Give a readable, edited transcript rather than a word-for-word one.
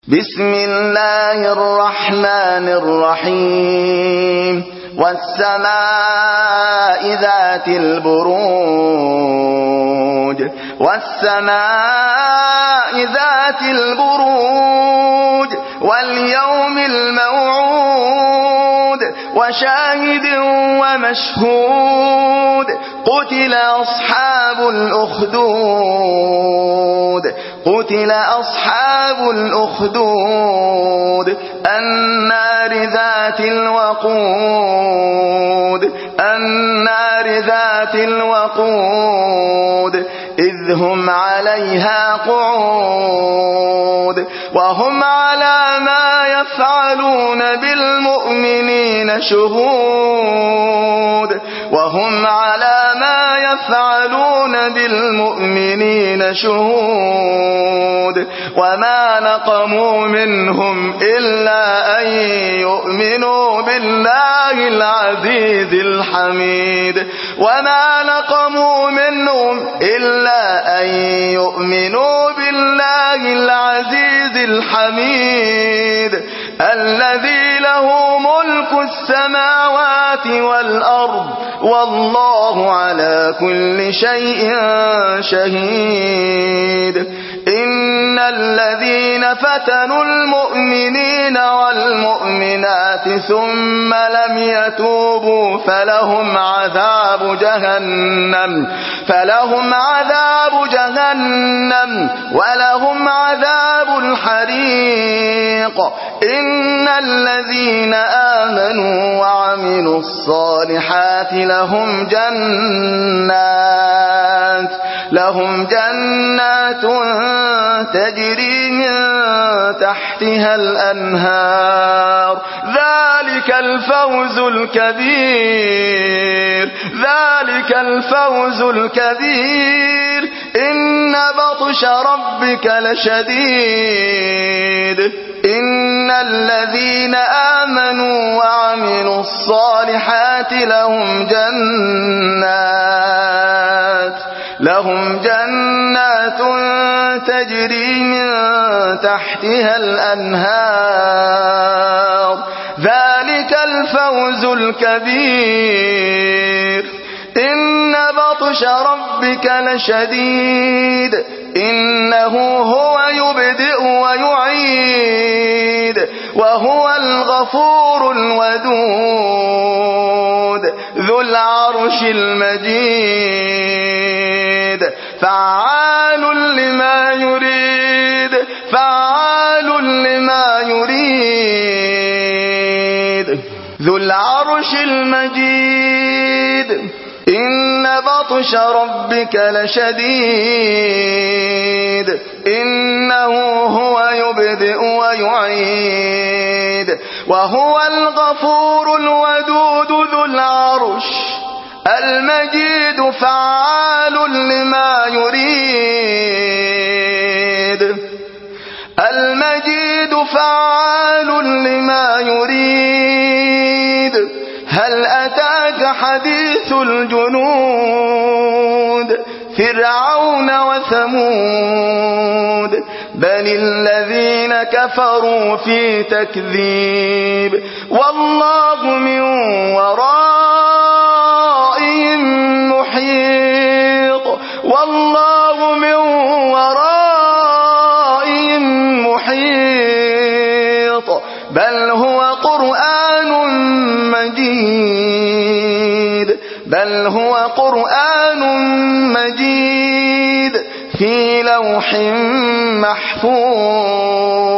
بسم الله الرحمن الرحيم والسماء ذات البروج واليوم الموعود وشاهد ومشهود قتل أصحاب الأخدود النار ذات الوقود إذ هم عليها قعود وهم على ما يفعلون بالمؤمنين شهود وما نقموا منهم إلا أن يؤمنوا بالله العزيز الحميد الذي له ملك السماوات والأرض والله على كل شيء شهيد إن الذين فتنوا المؤمنين والمؤمنات ثم لم يتوبوا فلهم عذاب جهنم ولهم عذاب الحريق إن الذين آمنوا وعملوا الصالحات لهم جنات تجري من تحتها الأنهار ذلك الفوز الكبير إن بطش ربك لشديد إن الذين آمنوا وعملوا الصالحات لهم جنات تجري من تحتها الأنهار ذلك الفوز الكبير إن بطش ربك لشديد إنه هو يبدئ ويعيد وهو الغفور الودود ذو العرش المجيد فعال لما يريد ذو العرش المجيد إن بطش ربك لشديد إنه هو يبدئ ويعيد وهو الغفور الودود ذو العرش المجيد فعال لما يريد هل أتاك حديث الجنود فرعون وثمود بل الذين كفروا في تكذيب والله من ورائهم محيط بل هو قرآن مجيد في لوح محفوظ